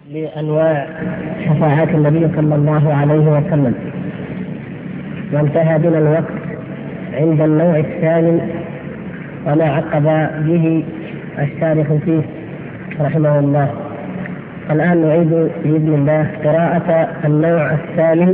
لأنواع شفاعات النبي صلى الله عليه وسلم، وانتهى بنا الوقت عند النوع الثاني وما عقب به الشارح فيه رحمه الله. الآن نعيد بإذن الله قراءة النوع الثاني.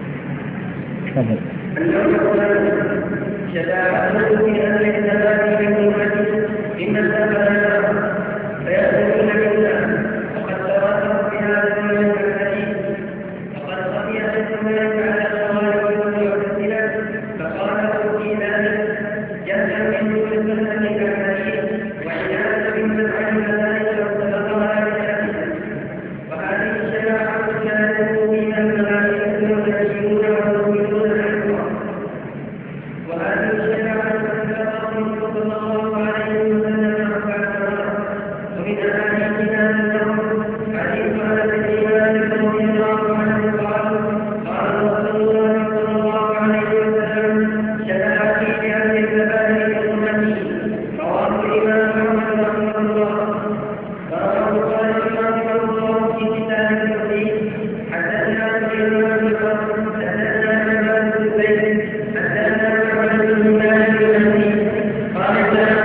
شفاعة من أهل الثبات من أمته إن الثبات فيأتون بالله وقد تواتروا بهذا النوع الحديث، وقد خفي الثبات على الخوارج والمعتزلة فقالوا في ذلك جهلا من كل الحديث وعناية ممن علم ذلك واتبعها بشأنه. وهذه الشفاعة كانت فيها الملائكة والنبيون والمؤمنون أيضا. وهذه الشفاعة تتلقى صلى الله عليه وسلم ومن أحاديثها أنه حديث أنس بن مالك رضي الله عنه قال رسول الله صلى الله عليه وسلم شفاعتي بأهل الثبات من أمتي. رواه الإمام أحمد رحمه الله. رواه الإمام رحمه الله في كتاب التوحيد. حدثنا سليمان بن حرب حدثنا عباد بن زيد حدثنا عبد بن مالك الأنبي قال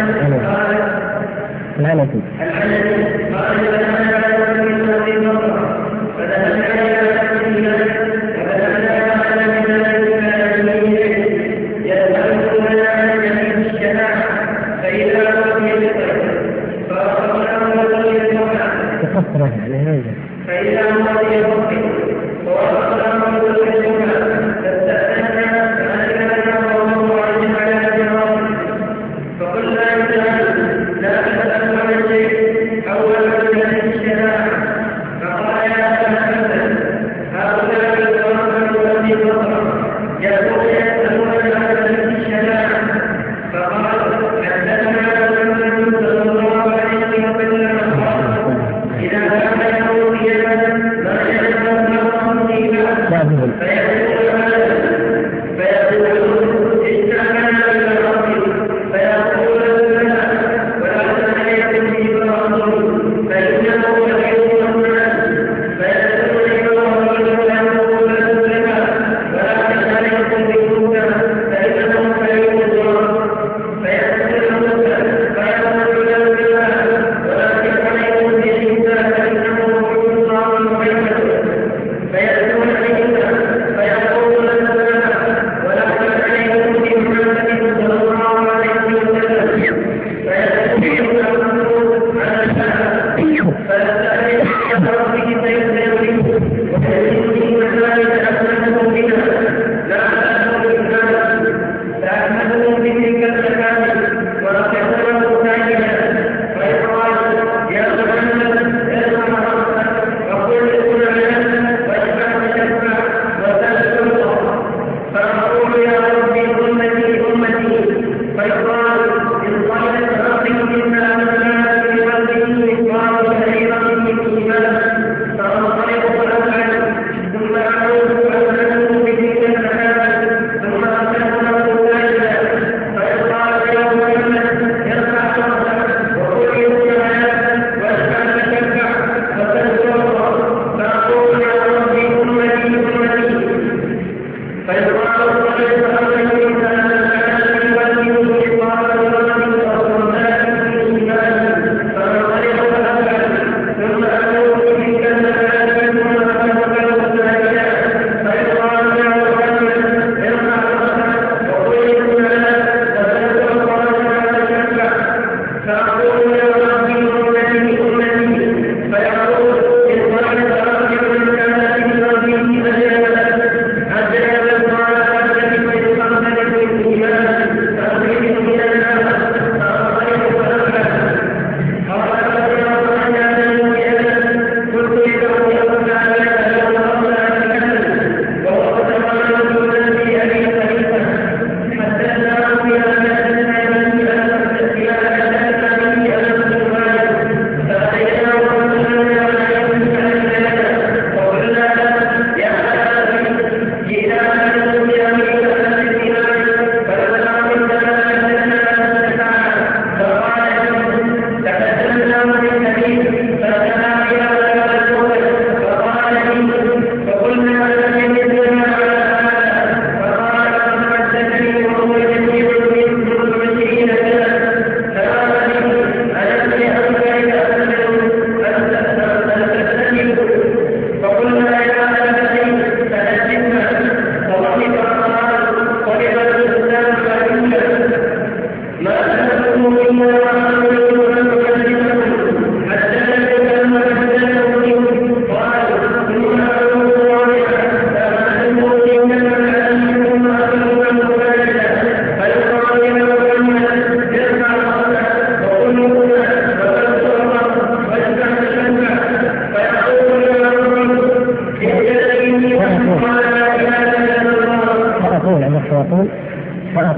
العنزي قال لنا عبد بن أبي بكر فذهبنا إلى رسول الله وبلغنا قال من ذلك يسألون عن جميع الشفاعة فإذا رضي بخير فأخبرنا رضي تفسره يعني هذا فإذا رضي بخير وأخبرنا رضي فاستأذنا فأذنا الله عليه على جوابه فقلنا لا تسأل عن شيء أول من الشفاعة. فقال يا أبا حسن هؤلاء القوم الذي بصر يقول يسألون عن الشفاعة. فقال حدثنا محمد صلى الله عليه وسلم قال إذا كان يوم القيامة ما يجب الله فيقول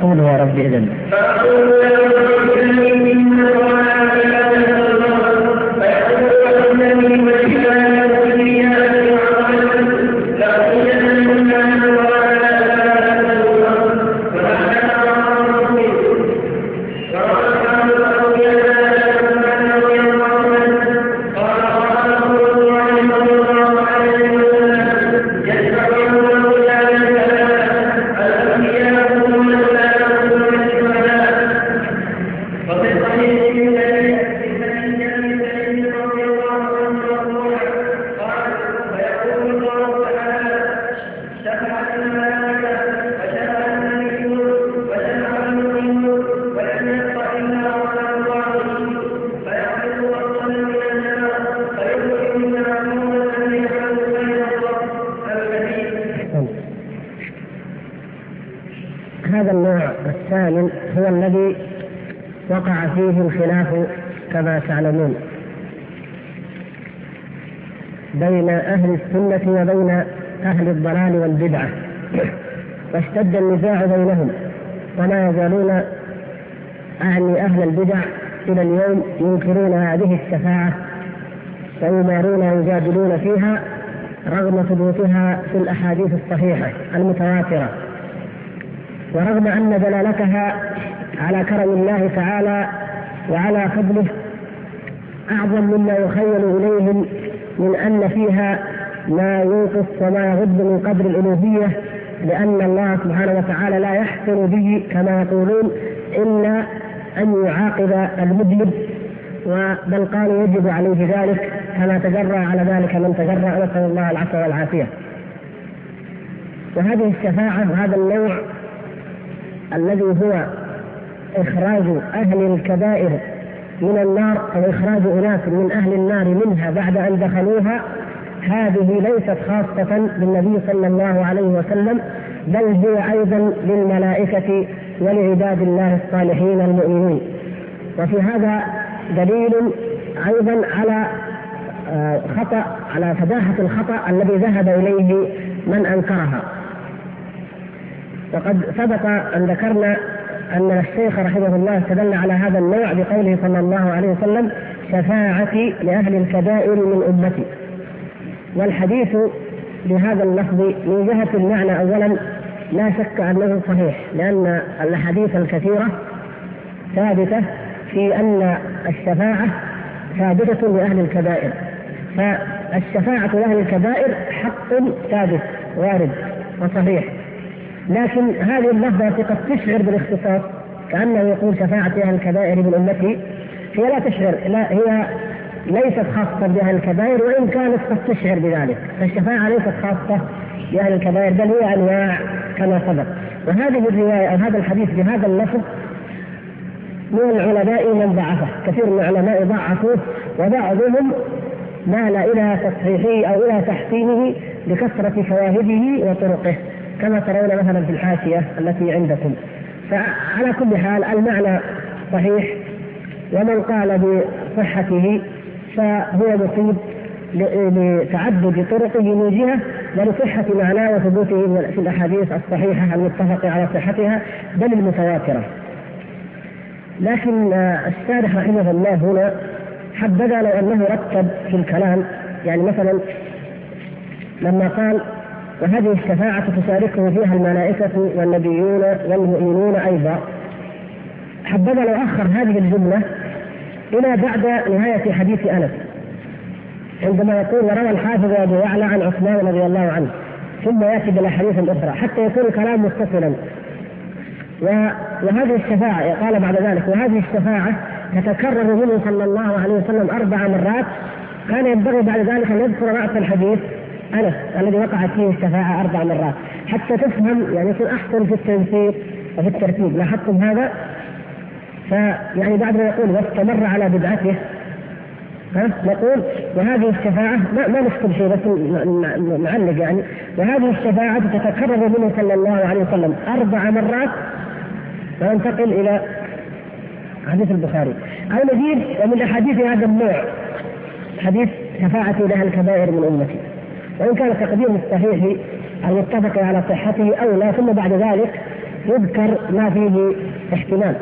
فقول يا رب إذن. هذا النوع الثامن هو الذي وقع فيه الخلاف كما تعلمون بين أهل السنة وبين أهل الضلال والبدعة، واشتد النزاع بينهم، ولا يزالون أعني أهل البدع إلى اليوم ينكرون هذه الشفاعة ويمارون ويجادلون فيها رغم ثبوتها في الأحاديث الصحيحة المتواترة، ورغم أن دلالتها على كرم الله تعالى وعلى فضله أعظم مما يخيل إليهم من أن فيها ما ينقص وما يغض من قدر الألوهية، لأن الله سبحانه وتعالى لا يحسن به كما يقولون إلا أن يعاقب المذنب، بل قالوا يجب عليه ذلك كما تجرأ على ذلك من تجرأ، نسأل الله العفو والعافية. وهذه الشفاعة وهذا النوع الذي هو إخراج أهل الكبائر من النار أو إخراج أناس من أهل النار منها بعد أن دخلوها، هذه ليست خاصة بالنبي صلى الله عليه وسلم، بل هي أيضا للملائكة ولعباد الله الصالحين المؤمنين. وفي هذا دليل أيضا على على فداحة الخطأ الذي ذهب إليه من أنكرها. وقد سبق أن ذكرنا أن الشيخ رحمه الله استدل على هذا النوع بقوله صلى الله عليه وسلم: شفاعتي لأهل الكبائر من أمتي. والحديث بهذا اللفظ من جهة المعنى أولا لا شك أنه صحيح، لأن الأحاديث الكثيرة ثابتة في أن الشفاعة ثابتة لأهل الكبائر، فالشفاعة لأهل الكبائر حق ثابت وارد وصحيح. لكن هذه اللفظة قد تشعر بالاختصاص، كأنه يقول شفاعة أهل الكبائر من أمتي، هي لا تشعر، لا، هي ليست خاصة بأهل الكبائر، وإن كانت قد تشعر بذلك، فالشفاعة ليست خاصة بأهل الكبائر بل هي أنواع كما سبق. وهذه الرواية أو هذا الحديث بهذا اللفظ من العلماء من ضعفه، كثير من العلماء ضعفوه، وبعضهم مال إلى تصحيحه أو إلى تحسينه لكثرة شواهده وطرقه، كما ترون مثلا في الحاشية التي عندكم. فعلى كل حال المعنى صحيح، ومن قال بصحته فهو مصيب لتعدد طرقه من جهة ولصحة معناه وثبوته في الأحاديث الصحيحة المتفق على صحتها بل المتواترة. لكن الشارح رحمه الله هنا حبذا لو أنه رتب في الكلام، يعني مثلا لما قال: وهذه الشفاعة تشاركه فيها الملائكة والنبيون والمؤمنون أيضا، حبذا لو أخر هذه الجملة إلى بعد نهاية حديث أنس عندما يقول: وروى الحافظ أبو يعلى عن عثمان رضي الله عنه، ثم يأتي بالأحاديث الأخرى حتى يكون الكلام متصلا. وهذه الشفاعة قال بعد ذلك: وهذه الشفاعة تتكرر منه صلى الله عليه وسلم 4 مرات، كان ينبغي بعد ذلك أن يذكر رأس الحديث أنس الذي وقعت فيه الشفاعة 4 مرات حتى تفهم، يعني يكون أحسن في التنسيق وفي الترتيب. لاحظتم هذا؟ فيعني بعد ما يقول واستمر على بدعته نقول: وهذه الشفاعة ما نكتب شيء بس نعلق، يعني وهذه الشفاعة تتكرر منه صلى الله عليه وسلم 4 مرات، وننتقل إلى حديث البخاري. أو نجيب ومن أحاديث هذا النوع حديث شفاعة لأهل الكبائر من أمتي، وإن كان تقديم الصحيح المتفق على صحته أولى، ثم بعد ذلك يذكر ما فيه احتمال.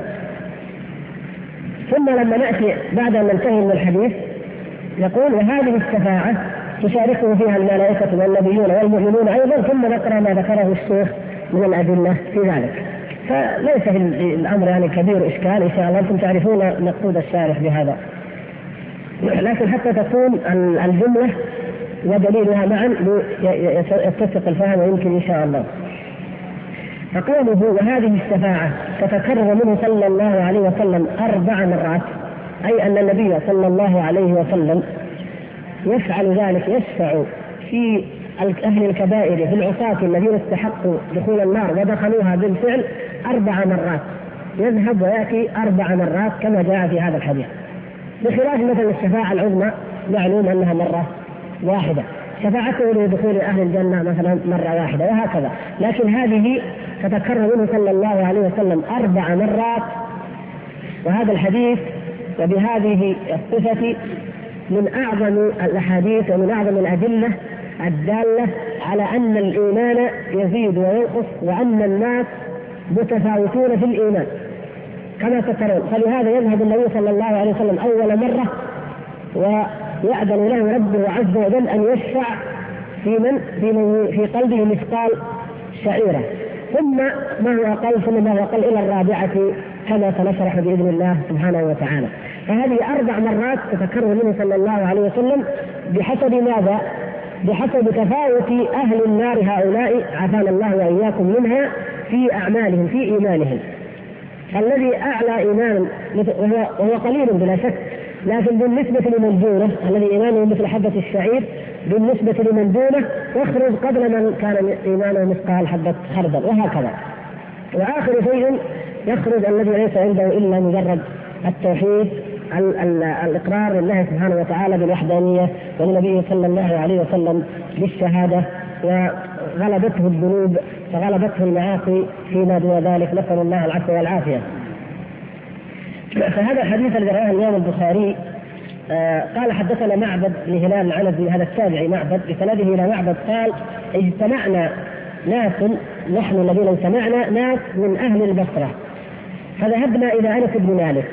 ثم لما نأتي بعد أن ننتهي من الحديث يقول وهذه الشفاعة تشاركه فيها الملائكة والنبيون والمؤمنون أيضا، ثم نقرأ ما ذكره الشيخ من الأدلة في ذلك. فليس في الأمر يعني كبير إشكال، إن شاء الله أنتم تعرفون مقصود الشارح بهذا، لكن حتى تكون الجملة ودليلها معا يتسق الفهم ويمكن إن شاء الله. فقوله وهذه الشفاعة تتكرر منه صلى الله عليه وسلم 4 مرات، أي أن النبي صلى الله عليه وسلم يفعل ذلك، يشفع في أهل الكبائر في العصاة الذين استحقوا دخول النار ودخلوها بالفعل 4 مرات، يذهب ويأتي 4 مرات كما جاء في هذا الحديث، بخلاف مثلا الشفاعة العظمى معلوم أنها مرة واحدة، شفاعته لدخول أهل الجنة مثلا مرة واحدة وهكذا، لكن هذه تتكرر منه صلى الله عليه وسلم 4 مرات. وهذا الحديث وبهذه الصفة من أعظم الأحاديث ومن أعظم الأدلة الدالة على أن الإيمان يزيد وينقص، وأن الناس متفاوتون في الإيمان كما ترون. فلهذا يذهب النبي صلى الله عليه وسلم أول مرة ويأذن له ربه عز وجل أن يشفع في قلبه مثقال شعيرة، ثم ما هو أقل، ثم ما هو أقل إلى الرابعة كما سنشرح بإذن الله سبحانه وتعالى. فهذه 4 مرات تتكرر منه صلى الله عليه وسلم بحسب ماذا؟ بحسب تفاوت أهل النار هؤلاء عافانا الله وإياكم منها في أعمالهم في إيمانهم. الذي أعلى إيمان وهو قليل بلا شك، لكن بالنسبة لمن دونه الذي إيمانه مثل حبة الشعير بالنسبة لمن دونه يخرج قبل من كان إيمانه مثقال حبة خردل، وهكذا. وآخر شيء يخرج الذي ليس عنده إلا مجرد التوحيد، الإقرار لله سبحانه وتعالى بالوحدانية ولنبيه صلى الله عليه وسلم بالشهادة، وغلبته الذنوب وغلبته المعاصي فيما دون ذلك، نسأل الله العفو والعافية. فهذا الحديث الذي رواه الإمام البخاري قال حدثنا معبد بن هلال العنزي، هذا التابعي معبد بسنده إلى معبد قال اجتمعنا ناس، نحن الذين اجتمعنا ناس من أهل البصرة، فذهبنا إلى أنس بن مالك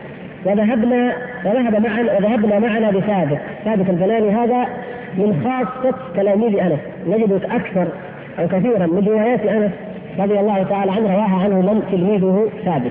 وذهبنا معنا بثابت البناني، هذا من خاصة تلاميذ أنس، نجد أكثر أو كثيرا من روايات أنس رضي الله تعالى عنه رواها عنه من تلميذه ثابت.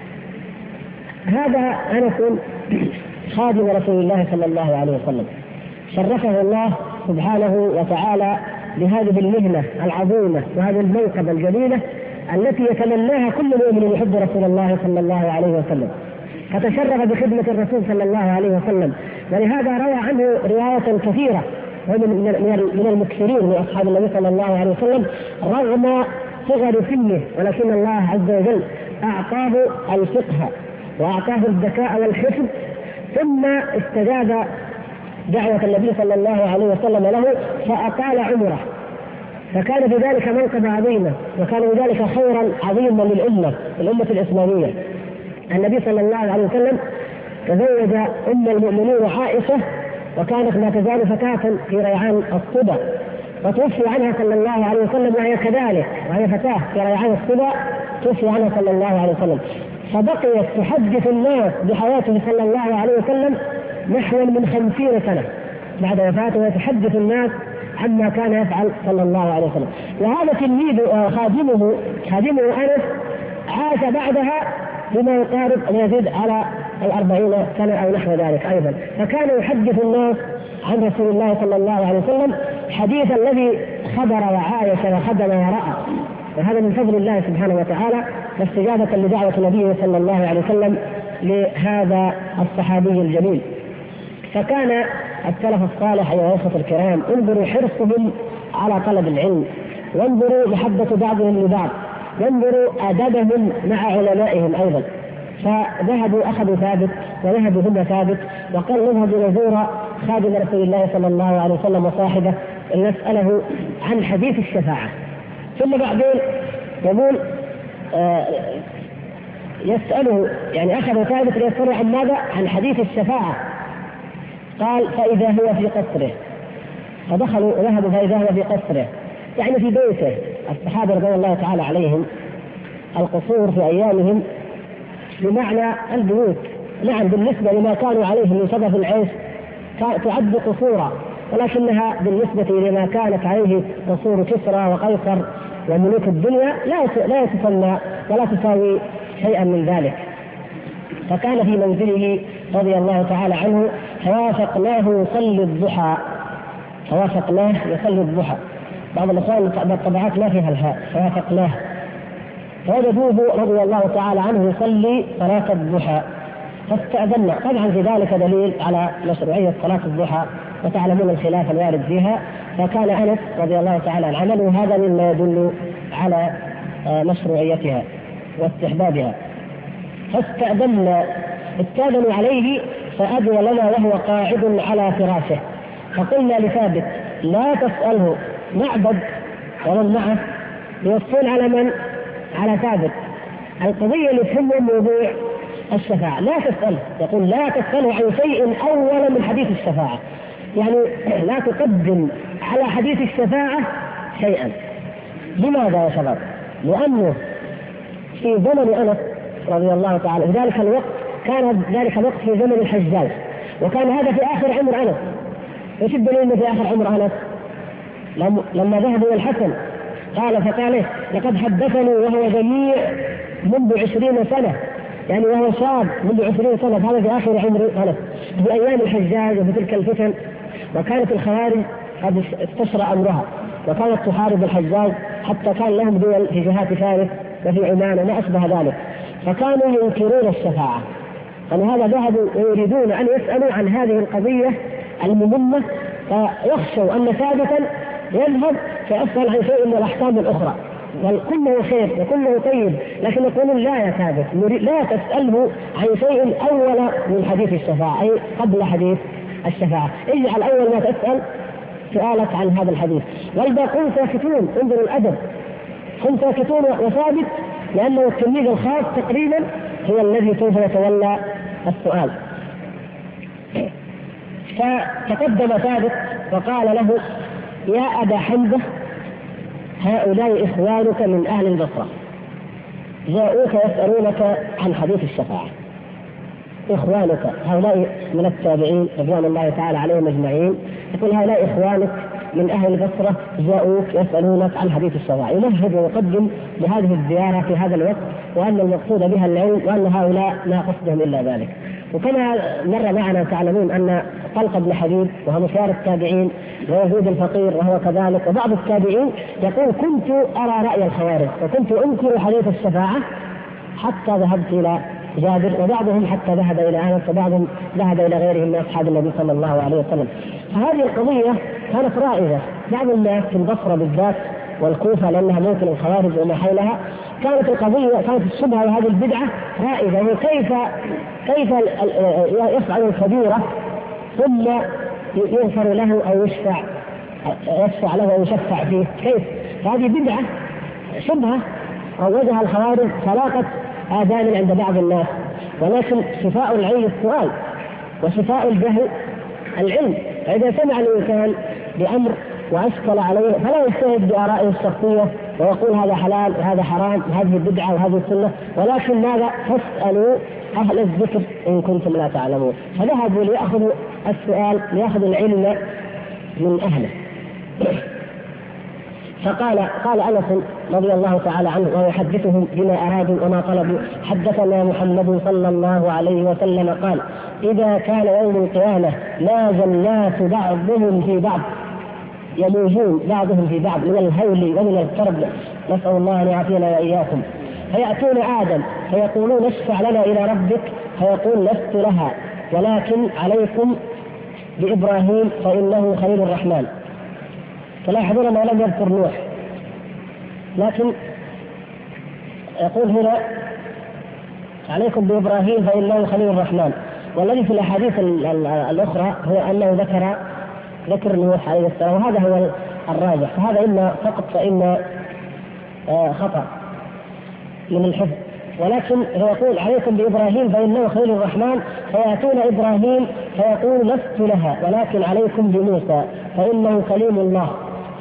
هذا أنس خادم رسول الله صلى الله عليه وسلم، شرفه الله سبحانه وتعالى بهذه المهنة العظيمة وهذه الموقبة الجليلة التي يتمناها كل مؤمن يحب رسول الله صلى الله عليه وسلم، فتشرف بخدمة الرسول صلى الله عليه وسلم، ولهذا روى عنه رواية كثيرة من المكثرين من أصحاب النبي صلى الله عليه وسلم رغم صغر سنه، ولكن الله عز وجل أعطاه الفقه وأعطاه الذكاء والحفظ، ثم استجاب دعوة النبي صلى الله عليه وسلم له فأطال عمره، فكان بذلك منقبة عظيمة، وكان بذلك خيرا عظيما للأمة الإسلامية. النبي صلى الله عليه وسلم تزوج أم المؤمنين عائشة، وكانت ما تزال فتاة في ريعان الصبا، وتوفي عنها صلى الله عليه وسلم وهي كذلك، وهي فتاة في ريعان الصبا توفي عنها صلى الله عليه وسلم، فبقيت تحدث الناس بحياته صلى الله عليه وسلم نحو من 50 سنة بعد وفاته، ويتحدث الناس عما كان يفعل صلى الله عليه وسلم. وهذا تلميذ خادمه أنس عاش بعدها بما يقارب أن يزيد على 40 سنة أو نحو ذلك أيضا، فكان يحدث الناس عن رسول الله صلى الله عليه وسلم حديث الذي خبر وعايش وخدم ورأى، وهذا من فضل الله سبحانه وتعالى واستجابة لدعوة نبيه صلى الله عليه وسلم لهذا الصحابي الجليل. فكان السلف الصالح أيها الأخوة الكرام انظروا حرصهم على طلب العلم، وانظروا محبة بعضهم لبعض، وانظروا أدبهم مع علمائهم أيضا. فذهبوا أخذوا ثابت وذهبوا هم ثابت، وقال نذهب نزور خادم رسول الله صلى الله عليه وسلم وصاحبه نسأله عن حديث الشفاعة. ثم بعدين يقول يسأله، يعني أخذ ثابت ليسأله عن ماذا؟ عن حديث الشفاعة. قال فإذا هو في قصره، فدخلوا ذهبوا فإذا هو في قصره، يعني في بيته. الصحابة رضي الله تعالى عليهم القصور في أيامهم بمعنى البيوت. نعم بالنسبة لما كانوا عليه من شرف العيش تعد قصورا، ولكنها بالنسبة لما كانت عليه قصور كسرى وقيصر وملوك الدنيا لا تسمى ولا تساوي شيئا من ذلك. فكان في منزله رضي الله تعالى عنه فوافقناه يصلي الضحى، فوافقناه يصلي الضحى. بعض الأخوان الطبعات ما فيها الهاء، فوافقناه، فوجدوه رضي الله تعالى عنه يصلي صلاة الضحى فاستأذنا. طبعا في ذلك دليل على مشروعية صلاة الضحى، وتعلمون الخلاف الوارد فيها. فكان أنس رضي الله تعالى عنه عمله هذا مما يدل على مشروعيتها واستحبابها. فاستأذنا، استأذنوا عليه فأذن لنا وهو قاعد على فراشه، فقلنا لثابت لا تسأله. معبد ومن معه يوصون على من؟ على ثابت. القضية اللي تهمه موضوع الشفاعة، لا تسأله، يقول لا تسأله عن شيء أولا من حديث الشفاعة، يعني لا تقدم على حديث الشفاعة شيئا. لماذا يا شباب؟ لأنه في زمن أنس رضي الله تعالى في ذلك الوقت، كان ذلك الوقت في زمن الحجاج، وكان هذا في آخر عمر أنس. ايش الدليل في آخر عمر أنس؟ لما ذهبوا إلى الحسن فقال لقد حدثني وهو جميع منذ 20 سنة، يعني وهو شاب منذ 20 سنة، هذا في آخر عمر أنس في أيام الحجاج وفي تلك الفتن. وكانت الخوارج قد استشرى أمرها، وكانت تحارب الحجاج حتى كان لهم دول في جهات فارس وفي عمان وما أشبه ذلك، فكانوا ينكرون الشفاعة. فلهذا ذهبوا ويريدون أن يسألوا عن هذه القضية المهمة، فيخشوا أن ثابتا يذهب فيسأل عن شيء من الأحكام الأخرى وكله خير وكله طيب، لكن يقولون لا يا ثابت لا تسأله عن شيء أول من حديث الشفاعة، أي قبل حديث الشفاعة، اجعل أول ما تسأل سؤالك عن هذا الحديث، والباقون ساكتون. انظروا الأدب، هم ساكتون وثابت لأنه التلميذ الخاص تقريبا هو الذي سوف يتولى السؤال. فتقدم ثابت وقال له يا أبا حمزة هؤلاء إخوانك من أهل البصرة جاءوك يسألونك عن حديث الشفاعة. إخوانك هؤلاء من التابعين رضوان الله تعالى عليهم أجمعين، يقول هؤلاء إخوانك من أهل البصرة جاءوك يسألونك عن حديث الشفاعة. يمهد ويقدم لهذه الزيارة في هذا الوقت، وأن المقصود بها العلم، وأن هؤلاء ما قصدهم إلا ذلك. وكما مر معنا تعلمون أن طلق بن حبيب وهو مشار التابعين، ويزيد الفقير وهو كذلك، وبعض التابعين يقول كنت أرى رأي الخوارج وكنت أنكر حديث الشفاعة حتى ذهبت إلى جابر، وبعضهم حتى ذهب إلى أنس، وبعضهم ذهب إلى غيرهم من أصحاب النبي صلى الله عليه وسلم. فهذه القضية كانت رائجة. بعض الناس في البصرة بالذات والكوفة لأنها موطن الخوارج وما حولها، كانت الشبهة وهذه البدعة رائجة، كيف يفعل الكبيرة ثم يغفر له أو يشفع له أو يشفع فيه، كيف؟ هذه بدعة شبهة روجها الخوارج فلاقت آذان عند بعض الناس. ولكن شفاء العين السؤال، وشفاء الجهل العلم. فإذا سمع الإنسان بأمر وأشكل عليه فلا يجتهد بآرائه الشخصية ويقول هذا حلال وهذا حرام وهذه بدعة وهذه سنة، ولكن ماذا؟ فاسألوا أهل الذكر إن كنتم لا تعلمون. فذهبوا ليأخذوا السؤال، ليأخذوا العلم من أهله. قال أنس رضي الله تعالى عنه ويحدثهم بما أرادوا وما طلبوا: حدثنا محمد صلى الله عليه وسلم قال: إذا كان يوم القيامة لاج الناس بعضهم في بعض، يموجون بعضهم في بعض من الهول ومن الكرب، نسأل الله أن يعافينا وإياكم. فيأتون آدم فيقولون اشفع لنا إلى ربك، فيقول لست لها، ولكن عليكم بإبراهيم فإنه خليل الرحمن. تلاحظون ما لم يذكر نوح، لكن يقول هنا عليكم بإبراهيم فإنه خليل الرحمن. والذي في الأحاديث الأخرى هو أنه ذكر نوح عليه السلام، وهذا هو الراجح. فهذا إما فقط فإما خطأ من الحفظ. ولكن هو يقول عليكم بإبراهيم فإنه خليل الرحمن، فيأتون إبراهيم فيقول لست لها، ولكن عليكم بموسى فإنه كليم الله.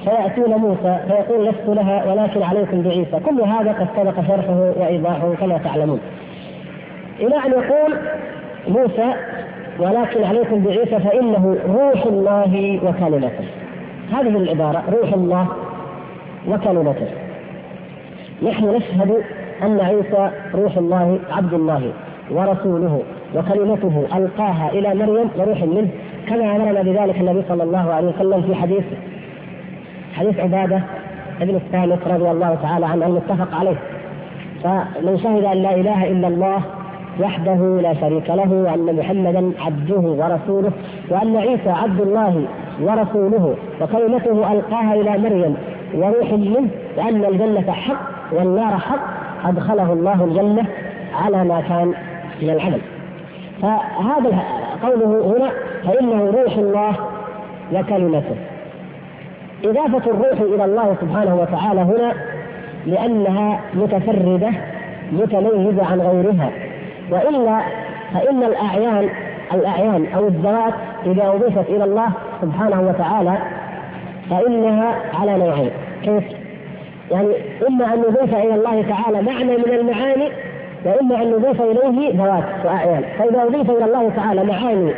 فيأتون موسى فيقول لست لها ولكن عليكم بعيسى. كل هذا قد سبق شرحه وإيضاحه كما تعلمون، إلى أن يقول موسى ولكن عليكم بعيسى فإنه روح الله وكلمته. هذه العبارة روح الله وكلمته. نحن نشهد أن عيسى روح الله عبد الله ورسوله وكلمته ألقاها إلى مريم وروح منه، كما أمرنا بذلك النبي صلى الله عليه وسلم في حديث عبادة ابن الصامت رضي الله تعالى عنه المتفق عليه. فمن شهد أن لا إله إلا الله وحده لا شريك له وأن محمدا عبده ورسوله وأن عيسى عبد الله ورسوله وكلمته ألقاها إلى مريم وروح منه وأن الجنة حق والنار حق أدخله الله الجنة على ما كان من العمل. فهذا قوله هنا فإنه روح الله وكلمته. إضافة الروح إلى الله سبحانه وتعالى هنا لأنها متفردة متميزة عن غيرها، وإلا فإن الأعيان أو الذوات إذا أضيفت إلى الله سبحانه وتعالى فإنها على نوعين. كيف؟ يعني إما أن نضيف إلى الله تعالى معنى من المعاني وإما أن نضيف إليه ذوات وأعيان. فإذا أضيف إلى الله تعالى معاني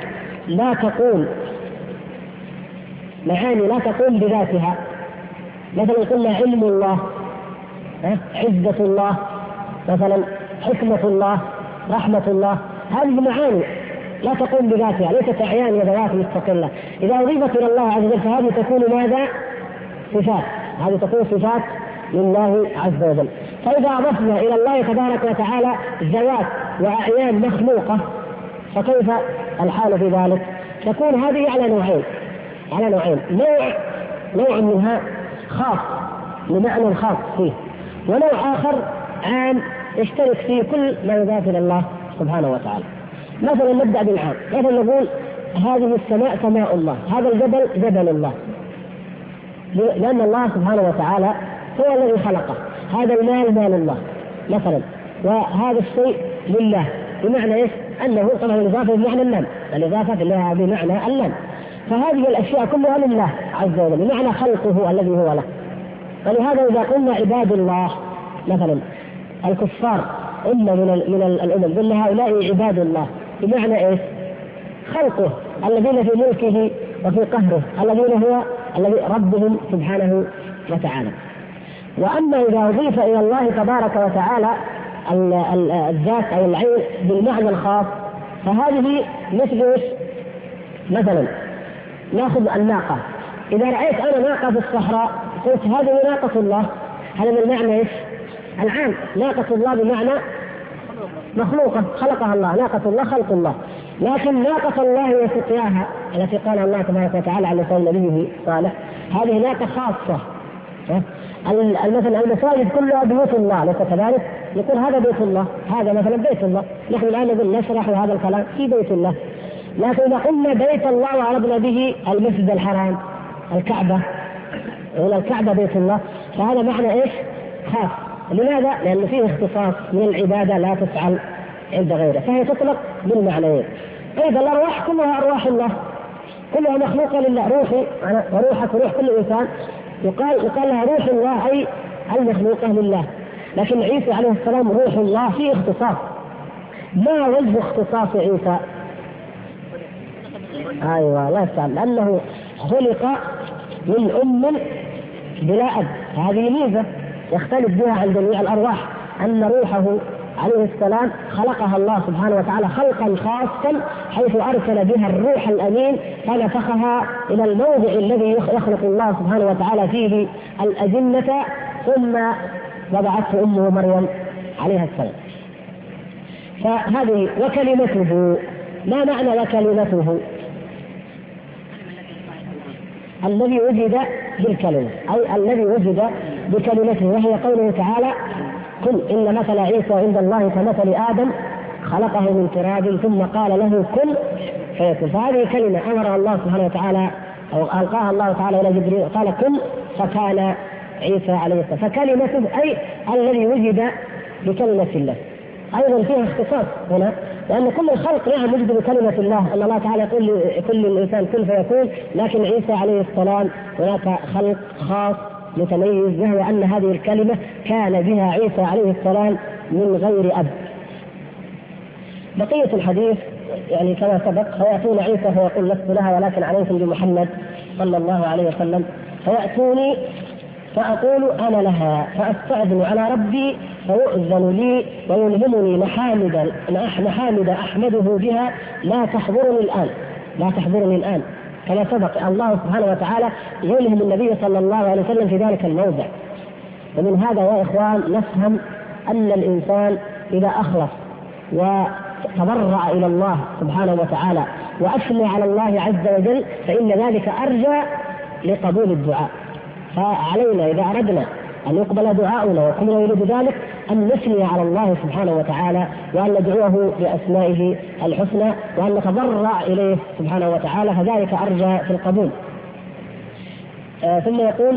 لا تقوم بذاتها، مثلا قلنا علم الله، عزة الله، مثلا حكمة الله، رحمة الله، هذه معاني لا تقوم بذاتها، ليست أعيان وذوات مستقلة. إذا أضيفت إلى الله عز وجل فهذه تكون ماذا؟ صفات، هذه تكون صفات لله عز وجل. فإذا أضفنا إلى الله تبارك وتعالى ذوات وأعيان مخلوقة فكيف الحال في ذلك؟ تكون هذه على نوعين، نوع منها خاص لمعنى خاص فيه، ونوع آخر عام يشترك فيه كل ما يضاف إلى الله سبحانه وتعالى. مثلا نبدأ بالعام، مثلا نقول هذه السماء سماء الله، هذا الجبل جبل الله، لأن الله سبحانه وتعالى هو الذي خلقه. هذا المال مال الله مثلا، وهذا الشيء لله، بمعنى ايش؟ انه طبعا الاضافه بمعنى اللام، الاضافه لها بمعنى اللام. فهذه الاشياء كلها لله عز وجل بمعنى خلقه الذي هو له. ولهذا اذا قلنا عباد الله مثلا الكفار امه من الامم، قلنا هؤلاء عباد الله بمعنى ايش؟ خلقه الذين في ملكه وفي قهره، الذين هو الذي ربهم سبحانه وتعالى. وأما إذا أضيف إلى الله تبارك وتعالى الذات أو العين بالمعنى الخاص فهذه مثل مثلا نأخذ الناقة. إذا رأيت أنا ناقة في الصحراء قلت هذه ناقة الله، هذا من المعنى إيش؟ العام. ناقة الله بمعنى مخلوقة خلقها الله، ناقة الله خلق الله. لكن ناقة الله وسقياها التي قال الله تبارك وتعالى على لسان نبيه صالح هذه ناقة خاصة. مثلا المساجد كلها بيوت الله، ليس كذلك؟ يقول هذا بيت الله، هذا مثلا بيت الله. نحن الآن نقول نشرح هذا الكلام في بيت الله، لكن إذا قلنا بيت الله وعرضنا به المسجد الحرام الكعبة، يقول الكعبة بيت الله، فهذا معنى إيش؟ خاص. لماذا؟ لأن فيه اختصاص من العبادة لا تفعل عند غيره، فهي تطلق بالمعنيين. أيضا الأرواح كلها أرواح الله، كلها مخلوقة لله. روحي وروحك وروح كل إنسان يقال لها روح الله أي المخلوقة لله. لكن عيسى عليه السلام روح الله فيه اختصاص. ما وجه اختصاص عيسى؟ أيوة الله يستعان، لأنه خلق من أم بلا أب. هذه ميزة يختلف بها عن جميع الأرواح، أن روحه عليه السلام خلقها الله سبحانه وتعالى خلقا خاصا، حيث أرسل بها الروح الأمين فنفخها إلى الموضع الذي يخلق الله سبحانه وتعالى فيه الأجنة، ثم وضعته أمه مريم عليها السلام. فهذه وكلمته، ما معنى وكلمته؟ الذي وجد بالكلمة، أي الذي وجد بكلمته، وهي قوله تعالى كن إن مثل عيسى عند الله كمثل آدم خلقه من تراب ثم قال له كن فيكون. فهذه كلمة أمر الله سبحانه وتعالى أو ألقاها الله تعالى إلى جبريل قال كن فكان عيسى عليه السلام. فكلمته أي الذي وجد بكلمة الله. أيضا فيها اختصاص هنا، لأن كل الخلق لها وجد بكلمة الله، أن الله تعالى يقول لكل الإنسان كن فيكون، لكن عيسى عليه السلام هناك خلق خاص متميز، وهو أن هذه الكلمة كان بها عيسى عليه السلام من غير أب. بقية الحديث يعني كما سبق، فيأتون عيسى فيقول لست لها ولكن عليكم بمحمد صلى الله عليه وسلم، فيأتوني فأقول أنا لها، فأستأذن على ربي فيؤذن لي ويلهمني محامد أحمده بها لا تحضرني الآن كما سبق. الله سبحانه وتعالى يلهم النبي صلى الله عليه وسلم في ذلك الموضع. ومن هذا يا إخوان نفهم أن الإنسان إذا أخلص وتضرع إلى الله سبحانه وتعالى وأثنى على الله عز وجل فإن ذلك أرجى لقبول الدعاء. فعلينا إذا أردنا أن يقبل دعاؤنا وكلنا يريد ذلك أن نثني على الله سبحانه وتعالى، وأن ندعوه بأسمائه الحسنى، وأن نتضرع إليه سبحانه وتعالى، فذلك أرجى في القبول. ثم يقول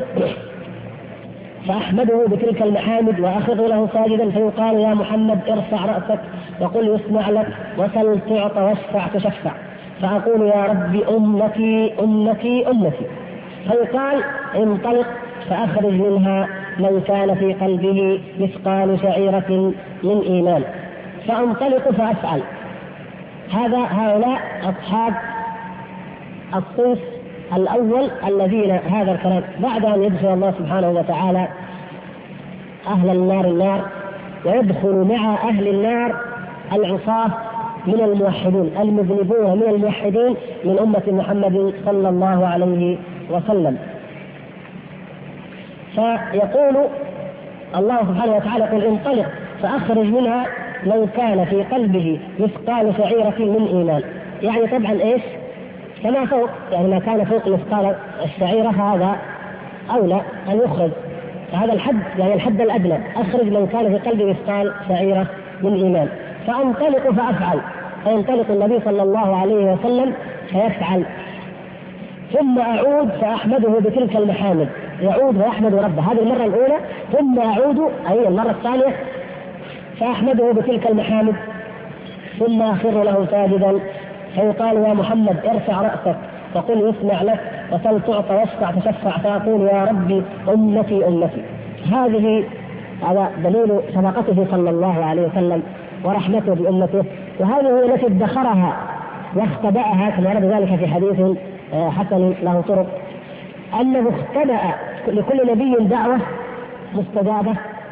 فأحمده بتلك المحامد وأخذ له ساجدا، فيقال يا محمد ارفع رأسك وقل يسمع لك وسل تعطى واشفع تشفع، فأقول يا رب أمتي أمتي أمتي، فيقال انطلق فأخرج منها من كان في قلبه مثقال شعيرة من إيمان، فأنطلق فأفعل. هؤلاء أصحاب الصنف الأول الذين هذا الكلام بعد أن يدخل الله سبحانه وتعالى أهل النار ويدخل مع أهل النار العصاة من الموحدين المذنبون من الموحدين من أمة محمد صلى الله عليه وسلم. فيقول الله سبحانه وتعالى قل انطلق فأخرج منها من كان في قلبه مثقال شعيرة من إيمان. يعني طبعا إيش كما فوق، يعني ما كان فوق مثقال الشعيرة هذا أولى أن يخرج، هذا الحد يعني الحد الأدنى، أخرج من كان في قلبه مثقال شعيرة من إيمان. فأنطلق فأفعل، فينطلق النبي صلى الله عليه وسلم فيفعل، ثم أعود فأحمده بتلك المحامد، يعود ويحمد ربه هذه المرة الأولى، ثم أعود أي المرة الثانية فأحمده بتلك المحامد، ثم أخر له ساجدا، فيقال يا محمد ارفع رأسك وقل يسمع لك وسل تعطى واشفع تشفع، فأقول يا ربي أمتي أمتي. هذا دليل شفقته صلى الله عليه وسلم ورحمته بأمته، وهذه هي التي ادخرها واختبأها كما ورد ذلك في حديث حسن له طرق أنه اختبأ لكل نبي دعوة مستجابة.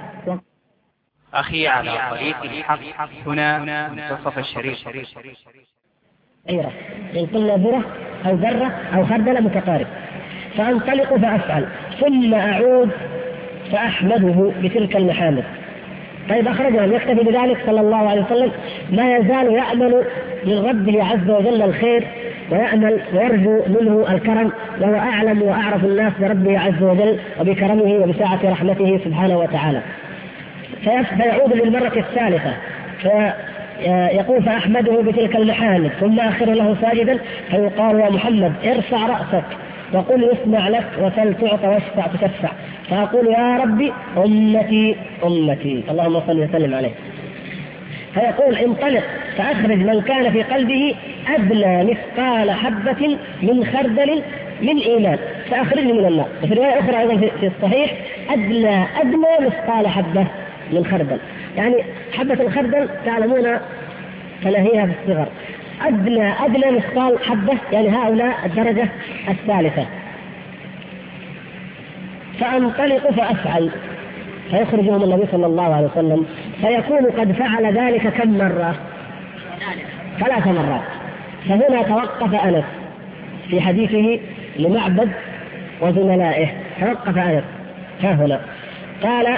أخي على طريق الحق هنا منتصف الشريف. عيرة إن قلنا ذرة أو ذرة أو خردلة متقارب. فأنطلق فأفعل ثم أعود فأحمده بتلك المحامد. طيب أخرجنا يكتفي بذلك صلى الله عليه وسلم، ما يزال يأمل من ربه عز وجل الخير ويأمل ويرجو منه الكرم، وهو أعلم وأعرف الناس بربه عز وجل وبكرمه وبسعة رحمته سبحانه وتعالى. فيعود للمرة الثالثة فيقول فأحمده بتلك المحامد، ثم آخر له ساجدا، فيقال يا محمد ارفع رأسك وقل يسمع لك وسل تعطى واشفع تشفع، فأقول يا ربي أمتي أمتي اللهم صل وسلم عليه. فيقول انطلق فأخرج من كان في قلبه أدنى مثقال حبة من خردل من إيمان فأخرجه من النار. وفي رواية أخرى أيضا في الصحيح أدنى مثقال حبة من خردل، يعني حبة الخردل تعلمون تناهيها في الصغر، أدنى مثقال حبة يعني هؤلاء الدرجة الثالثة. فأنطلق فأفعل فيخرجهم النبي صلى الله عليه وسلم، فيكون قد فعل ذلك كم مرة؟ 3 مرات. فهنا توقف أنس في حديثه لمعبد وزملائه، توقف أنس هنا قال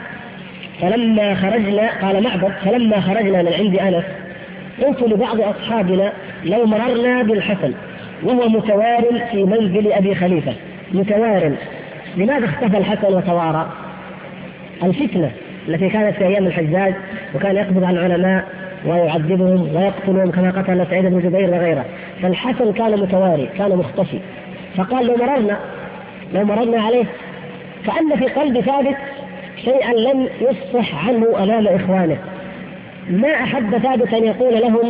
معبد فلما خرجنا من عند أنس قلت لبعض أصحابنا لو مررنا بالحسن وهو متوار في منزل أبي خليفة. متوار، لماذا اختفى الحسن وتوارى؟ الفتنة التي كانت في أيام الحجاج، وكان يقبض على العلماء ويعذبهم ويقتلهم كما قتل سعيد بن جبير وغيره، فالحسن كان متواري كان مختفي، فقال لو مررنا عليه كأن في قلب ثابت شيئا لم يصح عنه أمام إخوانه، ما أحب ثابت أن يقول لهم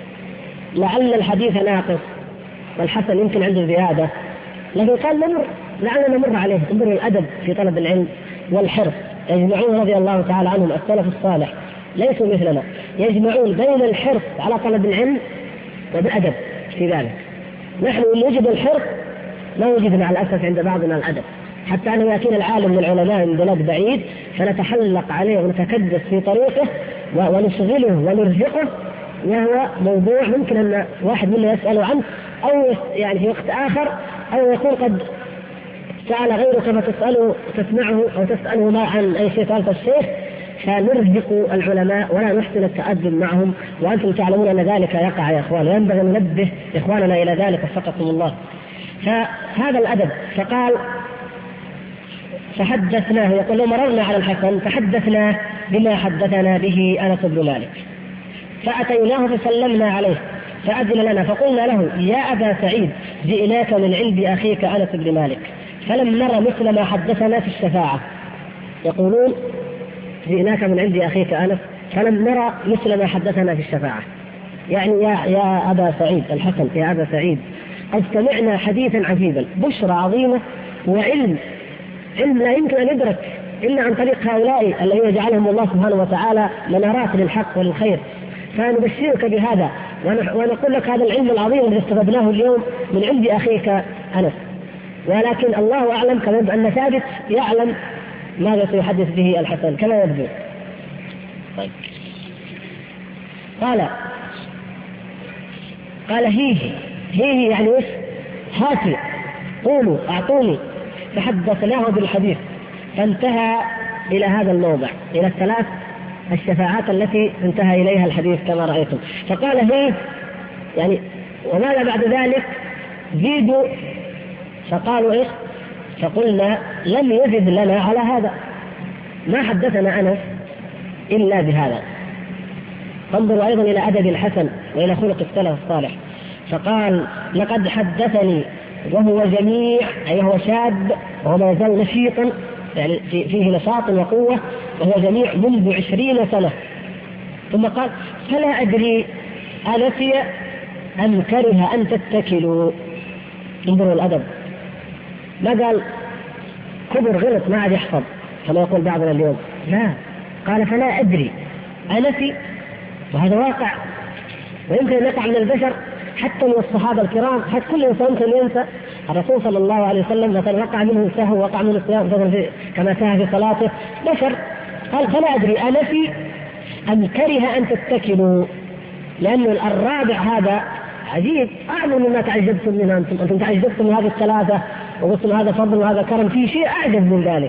لعل الحديث ناقص والحسن يمكن عنده زيادة، لكن قال نمر لعلنا نمر عليه. انظروا الأدب في طلب العلم والحرص. يجمعون رضي الله تعالى عنهم السلف الصالح ليسوا مثلنا، يجمعون بين الحرص على طلب العلم وبالأدب في ذلك. نحن نجد الحرص لا وجد مع الأسف عند بعضنا الأدب، حتى أنه يأتينا العالم من العلماء من بلاد بعيد فنتحلق عليه ونتكدس في طريقه ونشغله ونرزقه، وهو موضوع ممكن أن واحد منا يسأل عنه أو يعني في وقت آخر، أو يكون قد سأل غيرك فتسأله تسمعه أو تسأله ما عن أي شيء ثالث الشيخ، فنرزق العلماء ولا نحسن التأدب معهم، وأنتم تعلمون أن ذلك يقع يا إخوان، وينبغي أن ننبه إخواننا إلى ذلك وفقكم الله. فهذا الأدب. فقال فحدثناه، يقول لو مررنا على الحسن فحدثناه بما حدثنا به أنس بن مالك، فأتيناه فسلمنا عليه فأذن لنا فقلنا له يا أبا سعيد جئناك من عند أخيك أنس بن مالك فلم نرى مثل ما حدثنا في الشفاعة. يقولون جئناك من عند أخيك أنس فلم نرى مثل ما حدثنا في الشفاعة، يعني يا أبا سعيد الحسن، يا أبا سعيد قد سمعنا حديثا عجيبا، بشرى عظيمة وعلم لا يمكن أن يدرك إلا عن طريق هؤلاء الذين جعلهم الله سبحانه وتعالى منارات للحق والخير، فنبشرك بهذا ونقول لك هذا العلم العظيم الذي استفدناه اليوم من عند أخيك أنس. ولكن الله أعلم كما أن ثابت يعلم ماذا سيحدث به الحسن كما يبدو. طيب. قال هي يعني وش؟ هاتي، قولوا أعطوني. فحدثناه بالحديث فانتهى إلى هذا الموضع، إلى الثلاث الشفاعات التي انتهى إليها الحديث كما رأيتم. فقال هي يعني وماذا بعد ذلك؟ زيدوا. فقالوا إيه؟ فقلنا لم يزد لنا على هذا، ما حدثنا أنس إلا بهذا. فانظروا أيضا إلى أدب الحسن وإلى خلق السلف الصالح. فقال لقد حدثني وهو جميع، أي هو شاب وهو ما يزال نشيطا، يعني فيه نشاط وقوة، وهو جميع منذ 20 سنة. ثم قال فلا أدري أنسي أم كره أن تتكلوا. انظروا الأدب، ما قال كبر غلط ما عاد يحفظ كما يقول بعضنا اليوم، لا، قال فلا أدري أنسي. وهذا واقع ويمكن أن يقع من البشر حتى من الصحابة الكرام، حتى كل إنسان يمكن ينسى. الرسول صلى الله عليه وسلم مثلا وقع منه سهو، وقع منه الصيام كما سهى في صلاته، بشر. قال فلا أدري أنسي أم كره أن تتكلوا، لأن الرابع هذا عجيب أعظم مما تعجبتم منه أنتم تعجبتم من هذه الثلاثة وقلتم هذا فضل وهذا كرم، في شيء أعجب من ذلك.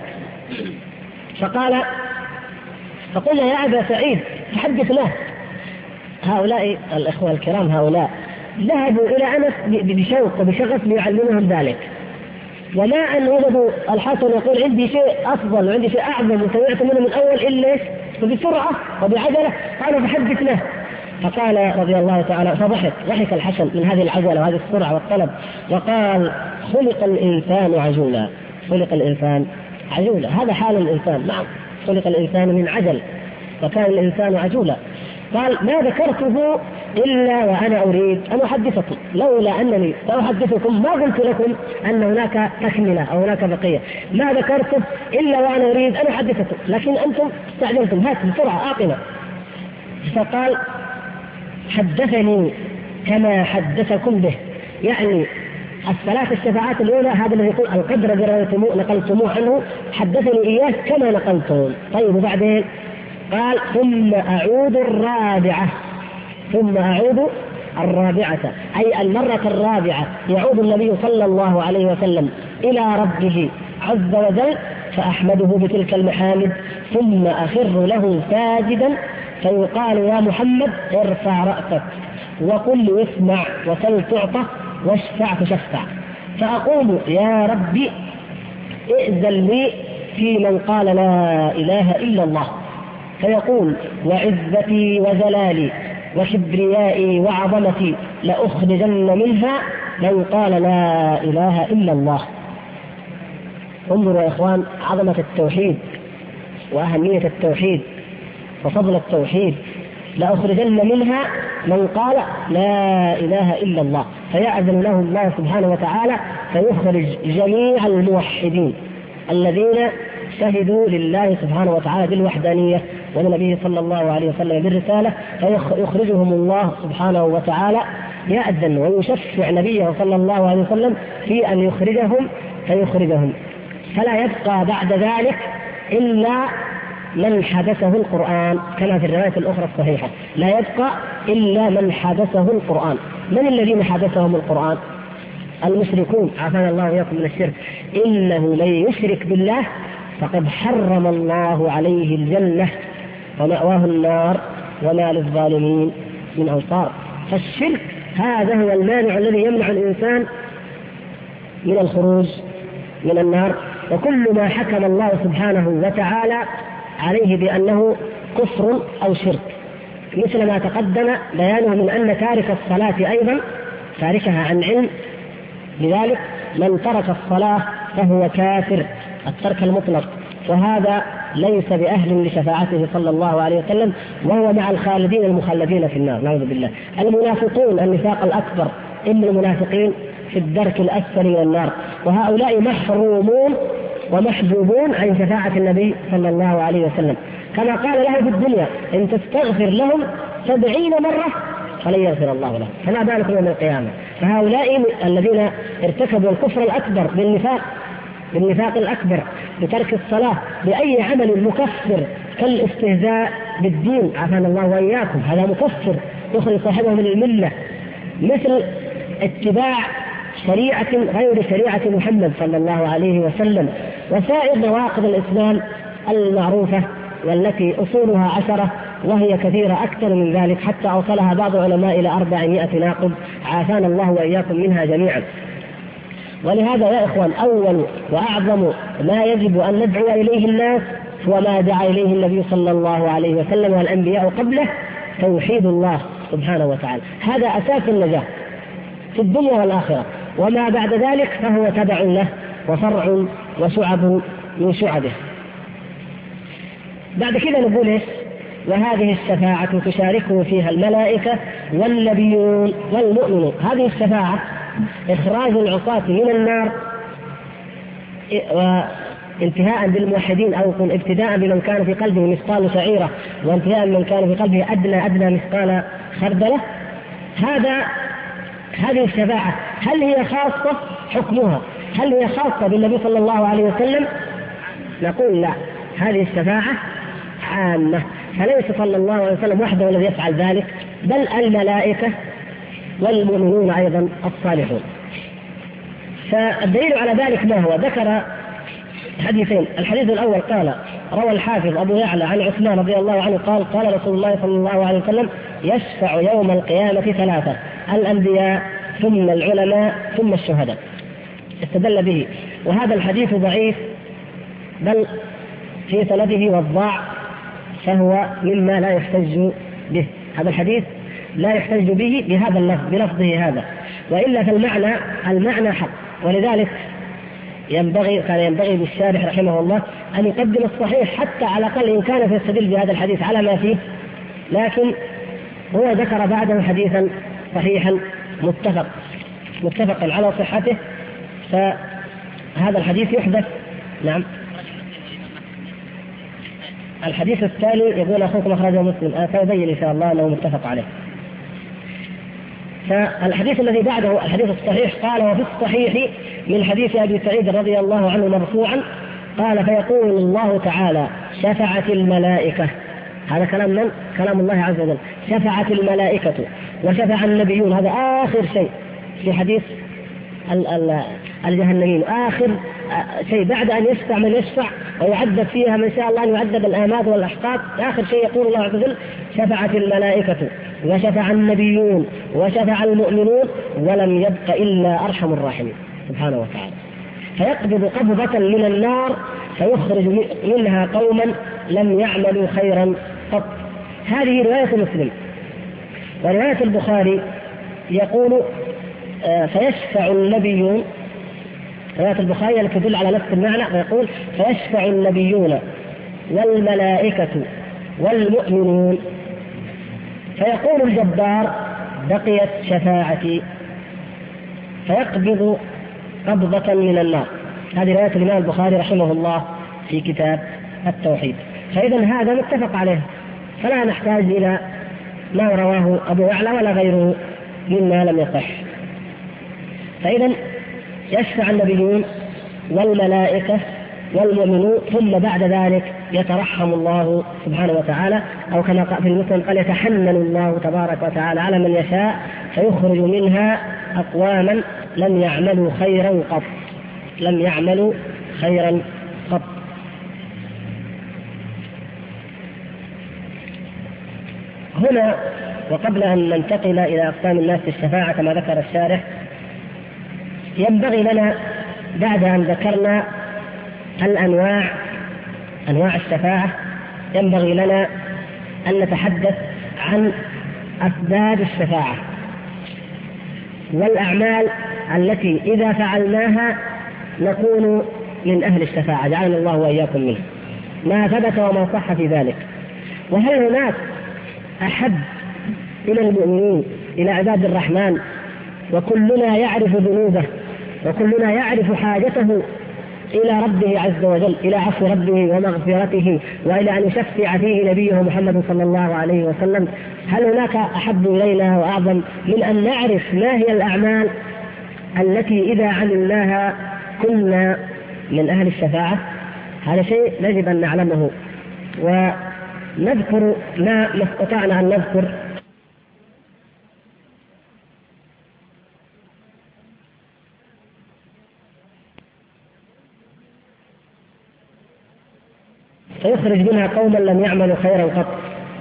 فقلنا يا أبا سعيد تحدث له. هؤلاء الإخوة الكرام هؤلاء ذهبوا إلى أنس بشوق وبشغف ليعلمهم ذلك، وما أن وجدوا الحسن يقول عندي شيء أفضل وعندي شيء أعظم وسمعت منه من أول إلا فبسرعة وبعجلة قالوا فحدث له. فقال رضي الله تعالى فضحك الحسن من هذه العجلة وهذه السرعة والطلب، وقال خلق الإنسان عجولا. خلق الإنسان عجولا، هذا حال الإنسان. نعم، خلق الإنسان من عجل وكان الإنسان عجولا. قال ما ذكرته إلا وأنا أريد أن أحدثكم، لولا أنني سأحدثكم ما قلت لكم أن هناك تكملة أو هناك بقية، ما ذكرته إلا وأنا أريد أن أحدثكم، لكن أنتم استعجلتم، هات بسرعة أعطنا. فقال حدثني كما حدثكم به، يعني الثلاث الشفاعات الأولى هذا الذي يقول القدر الذي نقلتموه عنه حدثني إياه كما نقلتم. طيب وبعدين قال ثم أعود الرابعة، أي المرة الرابعة يعود النبي صلى الله عليه وسلم إلى ربه عز وجل فأحمده بتلك المحامد، ثم أخر له ساجدا فيقال يا محمد ارفع رأسك وقل يسمع وسل تعطى واشفع تشفع، فأقول يا ربي ائذن لي في من قال لا إله إلا الله، فيقول وعزتي وجلالي وكبريائي وعظمتي لأخرجن منها من قال لا إله إلا الله. انظروا يا إخوان عظمة التوحيد وأهمية التوحيد وفضل التوحيد، لأخرجن منها من قال لا إله إلا الله، فيأذن له الله سبحانه وتعالى فيخرج جميع الموحدين الذين شهدوا لله سبحانه وتعالى بالوحدانية ولنبيه صلى الله عليه وسلم بالرسالة، فيخرجهم الله سبحانه وتعالى يأذن ويشفع نبيه صلى الله عليه وسلم في أن يخرجهم فيخرجهم، فلا يبقى بعد ذلك إلا من حدثه القرآن، كما في الرواية الأخرى الصحيحة لا يبقى إلا من حدثه القرآن. من الذين حدثهم القرآن؟ المشركون، عافانا الله وإياكم من الشرك. إنه من يشرك بالله فقد حرم الله عليه الجنة ومأواه النار وما للظالمين من أنصار. فالشرك هذا هو المانع الذي يمنع الإنسان من الخروج من النار، وكل ما حكم الله سبحانه وتعالى عليه بأنه كفر أو شرك، مثل ما تقدم بيانه من أن تارك الصلاة أيضا تاركها عن علم، لذلك من ترك الصلاة فهو كافر الترك المطلق، وهذا ليس بأهل لشفاعته صلى الله عليه وسلم، وهو مع الخالدين المخلدين في النار نعوذ بالله. المنافقون النفاق الأكبر إن المنافقين في الدرك الأسفل من النار، وهؤلاء محرومون ومحجوبون عن شفاعة النبي صلى الله عليه وسلم، كما قال له في الدنيا إن تستغفر لهم 70 مرة فلن يغفر الله لهم، فما بالك يوم القيامة. فهؤلاء الذين ارتكبوا الكفر الأكبر بالنفاق الأكبر بترك الصلاة بأي عمل مكفر كالاستهزاء بالدين عافانا الله وإياكم، هذا مكفر يخرج صاحبه من الملة، مثل اتباع شريعة غير شريعة محمد صلى الله عليه وسلم، وسائر نواقض الإسلام المعروفة والتي أصولها 10 وهي كثيرة أكثر من ذلك، حتى أوصلها بعض العلماء إلى 400 ناقض عافانا الله وإياكم منها جميعا. ولهذا يا إخوان أول وأعظم ما يجب أن ندعو إليه الناس هو ما دعا إليه النبي صلى الله عليه وسلم والأنبياء قبله، توحيد الله سبحانه وتعالى، هذا أساس النجاة في الدنيا والآخرة، وما بعد ذلك فهو تبع له وفرع وشعب من شعبه. بعد كده نقول إيش؟ وهذه الشفاعة تشاركه فيها الملائكة والنبيون والمؤمنون. هذه الشفاعة إخراج العصاة من النار وانتهاء بالموحدين، أو ابتداء بمن كان في قلبه مثقال شعيرة وانتهاء بمن كان في قلبه أدنى مثقال خردلة. هذه الشفاعة هل هي خاصة حكمها؟ هل هي خاصة بالنبي صلى الله عليه وسلم؟ نقول لا، هذه الشفاعة عامة، فليس صلى الله عليه وسلم وحده الذي يفعل ذلك، بل الملائكة والمؤمنون أيضا الصالحون. فالدليل على ذلك ما هو؟ ذكر حديثين. الحديث الأول قال روى الحافظ أبو يعلى عن عثمان رضي الله عنه قال قال رسول الله صلى الله عليه وسلم يشفع يوم القيامة 3: الأنبياء ثم العلماء ثم الشهداء. استدل به، وهذا الحديث ضعيف بل في سنده وضاع، فهو مما لا يحتج به. هذا الحديث لا يحتج به بهذا اللفظ بلفظه هذا، وإلا فالمعنى حق. ولذلك كان ينبغي للشارح رحمه الله أن يقدم الصحيح حتى على الأقل إن كان يستدل بهذا الحديث على ما فيه، لكن هو ذكر بعده حديثا صحيحا متفق على صحته، فهذا الحديث يحدث. نعم. الحديث الثاني يقول أخوكم أخرجه مسلم، سأبين إن شاء الله أنه متفق عليه. فالحديث الذي بعده الحديث الصحيح قال وفي الصحيح من حديث أبي سعيد رضي الله عنه مرفوعا قال فيقول الله تعالى شفعت الملائكة، هذا كلام من؟ كلام الله عز وجل، شفعت الملائكة وشفع النبيون، هذا آخر شيء في حديث الجهنميين، آخر شيء بعد أن يشفع من يشفع ويعذب فيها من شاء الله أن يعذب الآماد والأحقاد، آخر شيء يقول الله عز وجل شفعت الملائكة وشفع النبيون وشفع المؤمنون ولم يبق إلا أرحم الراحمين سبحانه وتعالى، فيقبض قبضة من النار فيخرج منها قوما لم يعملوا خيرا قط. هذه رواية مسلم. ورواية البخاري يقول فيشفع النبيون، رواية البخاري التي تدل على نفس المعنى، ويقول فيشفع النبيون والملائكة والمؤمنون، فيقول الجبار بقيت شفاعتي، فيقبض قبضة من النار. هذه رواية الإمام البخاري رحمه الله في كتاب التوحيد. فإذا هذا متفق عليه، فلا نحتاج إلى ما رواه أبو يعلى ولا غيره مما لم يصح. فإذا يشفع النبيون والملائكة والمؤمنون، ثم بعد ذلك يترحم الله سبحانه وتعالى، أو كما قال في المسلم قال يتحنن الله تبارك وتعالى على من يشاء فيخرج منها أقواما لم يعملوا خيرا قط، لم يعملوا خيرا قط. هنا وقبل أن ننتقل إلى أقسام الناس في الشفاعة كما ذكر الشارح، ينبغي لنا بعد أن ذكرنا أنواع الشفاعة ينبغي لنا أن نتحدث عن أسباب الشفاعة والأعمال التي إذا فعلناها نكون من أهل الشفاعة، جعلنا الله وإياكم منه، ما ثبت وما صح في ذلك. وهل هناك أحب إلى المؤمنين إلى عباد الرحمن وكلنا يعرف ذنوبه وكلنا يعرف حاجته إلى ربه عز وجل، إلى عفو ربه ومغفرته، وإلى أن يشفع فيه نبيه محمد صلى الله عليه وسلم؟ هل هناك أحب إلينا وأعظم من أن نعرف ما هي الأعمال التي إذا عملناها كنا من أهل الشفاعة؟ هذا شيء يجب أن نعلمه ونذكر ما استطعنا أن نذكر. فيخرج منها قوما لم يعملوا خيرا قط.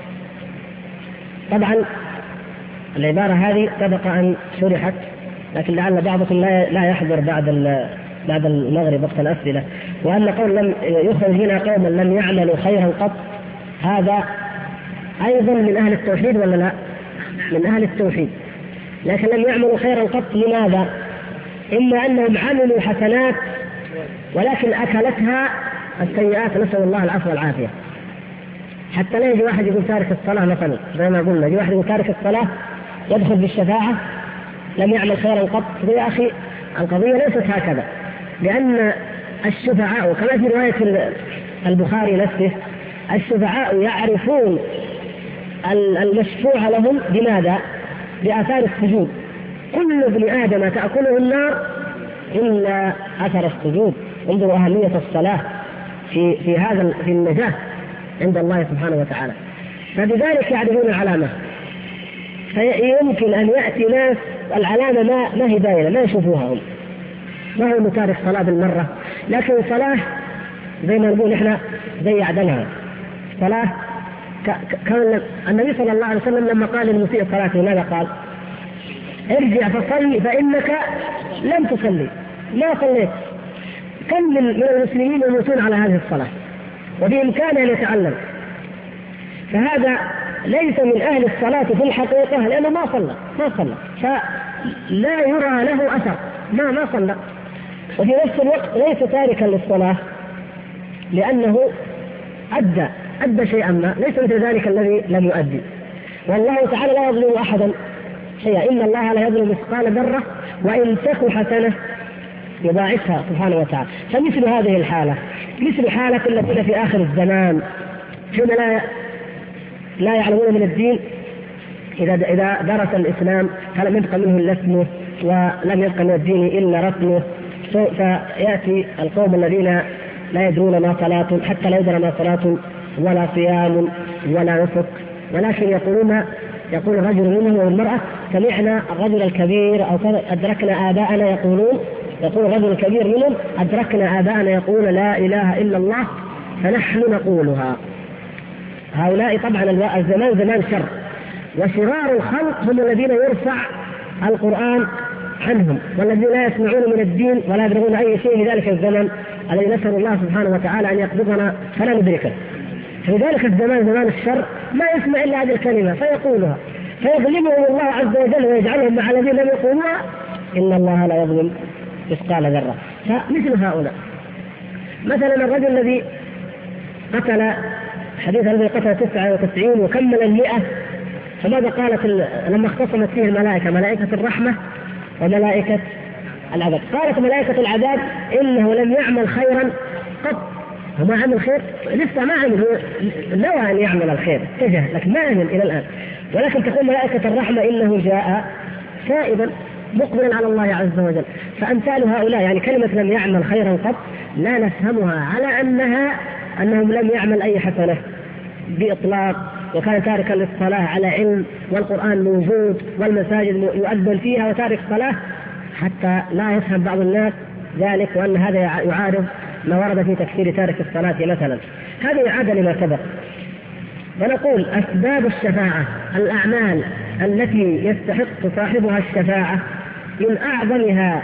طبعا العبارة هذه سبق أن شرحت، لكن لعل بعضكم لا يحضر بعد المغرب وقت الأسئلة. وأن قول لم يخرج منها قوما لم يعملوا خيرا قط، هذا أيضا من أهل التوحيد ولا لا؟ من أهل التوحيد، لكن لم يعملوا خيرا قط. لماذا؟ إما أنهم عملوا حسنات ولكن أكلتها السيئات، نسأل الله العفو والعافية. حتى لا يجي واحد يقول تارك الصلاة مثلا، زي ما قلنا يجي واحد يقول تارك الصلاة يدخل بالشفاعة لم يعمل خيرا قط. يا أخي القضية ليست هكذا، لأن الشفعاء كما في رواية البخاري نفسه، الشفعاء يعرفون المشفوع لهم بماذا؟ بآثار السجود. كل ابن آدم تأكله النار إلا أثر السجود. انظروا أهمية الصلاة في النجاة عند الله سبحانه وتعالى. فبذلك يعرفون العلامة. فيمكن أن يأتي ناس العلامة ما هي باينة، ما يشوفوها هم، ما هو متارك صلاة بالمرة، لكن صلاة زي ما نقول إحنا زي عدنها صلاة. كان النبي صلى الله عليه وسلم لما قال للمسيء صلاته ماذا قال؟ ارجع فصلي فإنك لم تصلي، ما صليت. كم من المسلمين يموتون على هذه الصلاة وبإمكانه أن يتعلم. فهذا ليس من أهل الصلاة في الحقيقة، لأنه ما صلى فلا يرى له أثر، ما صلى. وفي نفس الوقت ليس تاركا للصلاة لأنه أدى شيئا ما، ليس مثل ذلك الذي لم يؤدي. والله تعالى لا يظلم أحدا شيئا، إن الله لا يظلم مثقال ذرة وإن تك حسنة يضاعفها سبحانه وتعالى. فمثل هذه الحالة مثل حالة التي في آخر الزمان حين لا يعلمون من الدين، إذا درس الإسلام فلم يبقى منه إلا اسمه ولم يبقى من الدين إلا رسمه، فيأتي القوم الذين لا يدرون ما صلاة، حتى لا يدرى ما صلاة ولا صيام ولا نسك، ولكن يقول الرجل منهم والمرأة سمعنا الرجل الكبير أو أدركنا آباءنا يقول الرجل الكبير منهم أدركنا آباءنا يقول لا إله إلا الله فنحن نقولها. هؤلاء طبعا الزمان زمان شر، وشرار الخلق هم الذين يرفع القرآن عنهم، والذين لا يسمعون من الدين ولا يدرون أي شيء في ذلك الزمن الذي نسأل الله سبحانه وتعالى أن يقبضنا فلا ندركه. في ذلك الزمان زمان الشر ما يسمع إلا هذه الكلمة فيقولها فيظلمهم الله عز وجل ويجعلهم مع الذين لم يقولوها إن الله لا يظلم مثقال ذرة. فمثل هؤلاء مثلا الرجل الذي قتل حديث الذي قتل 99 وكمل 100، فماذا قالت لما اختصمت فيه الملائكة؟ ملائكة الرحمة وملائكة العذاب. قالت ملائكة العذاب إنه لم يعمل خيرا قط، هو ما عمل خير، لسه ما عمل، نوى أن يعمل الخير اتجه لكن ما عمل إلى الآن. ولكن تقول ملائكة الرحمة إنه جاء تائبا مقبلا على الله عز وجل. فأمثال هؤلاء يعني كلمة لم يعمل خيرا قط لا نفهمها على أنهم لم يعمل أي حسنة بإطلاق، وكان تاركا للصلاة على علم، والقرآن موجود والمساجد يؤذن فيها وتارك الصلاة، حتى لا يفهم بعض الناس ذلك وأن هذا يعارض ما ورد في تفسير تارك الصلاة مثلا. هذا إعادة لما سبق. ونقول أسباب الشفاعة، الأعمال التي يستحق صاحبها الشفاعة من أعظمها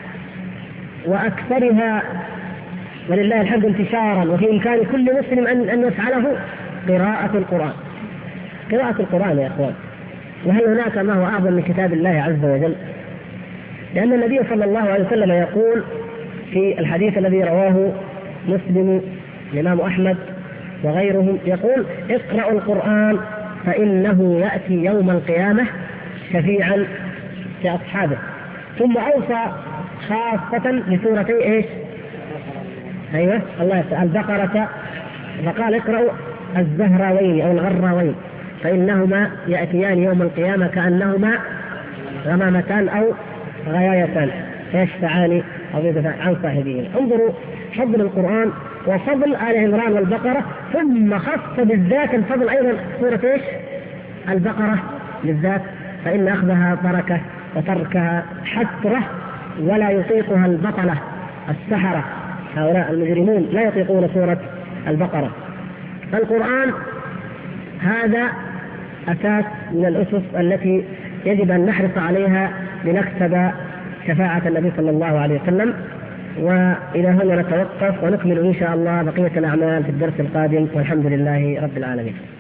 وأكثرها ولله الحمد انتشارا وفي إمكان كل مسلم أن يفعله قراءة القرآن. قراءة القرآن يا أخوان، وهل هناك ما هو أعظم من كتاب الله عز وجل؟ لأن النبي صلى الله عليه وسلم يقول في الحديث الذي رواه مسلم الإمام أحمد وغيرهم، يقول اقرأوا القرآن فإنه يأتي يوم القيامة شفيعا لأصحابه. ثم أوصى خاصة بسورتي إيش؟ أيوة الله يسأل البقرة، فقال اقرأوا الزهراوين أو الغراوين فإنهما يأتيان يوم القيامة كأنهما غمامتان أو غيايتان فيشفعان أو يدفع عن صاحبهما. انظروا فضل القرآن وفضل آل عمران والبقرة، ثم خص بالذات الفضل أيضا سورة إيش؟ البقرة بالذات، فإن أخذها بركة وتركها حسرة، ولا يطيقها البطلة السحرة هؤلاء المجرمون لا يطيقون سورة البقرة. فالقرآن هذا أساس من الأسس التي يجب أن نحرص عليها لنكسب شفاعة النبي صلى الله عليه وسلم. وإلى هنا نتوقف ونكمل إن شاء الله بقية الأعمال في الدرس القادم، والحمد لله رب العالمين.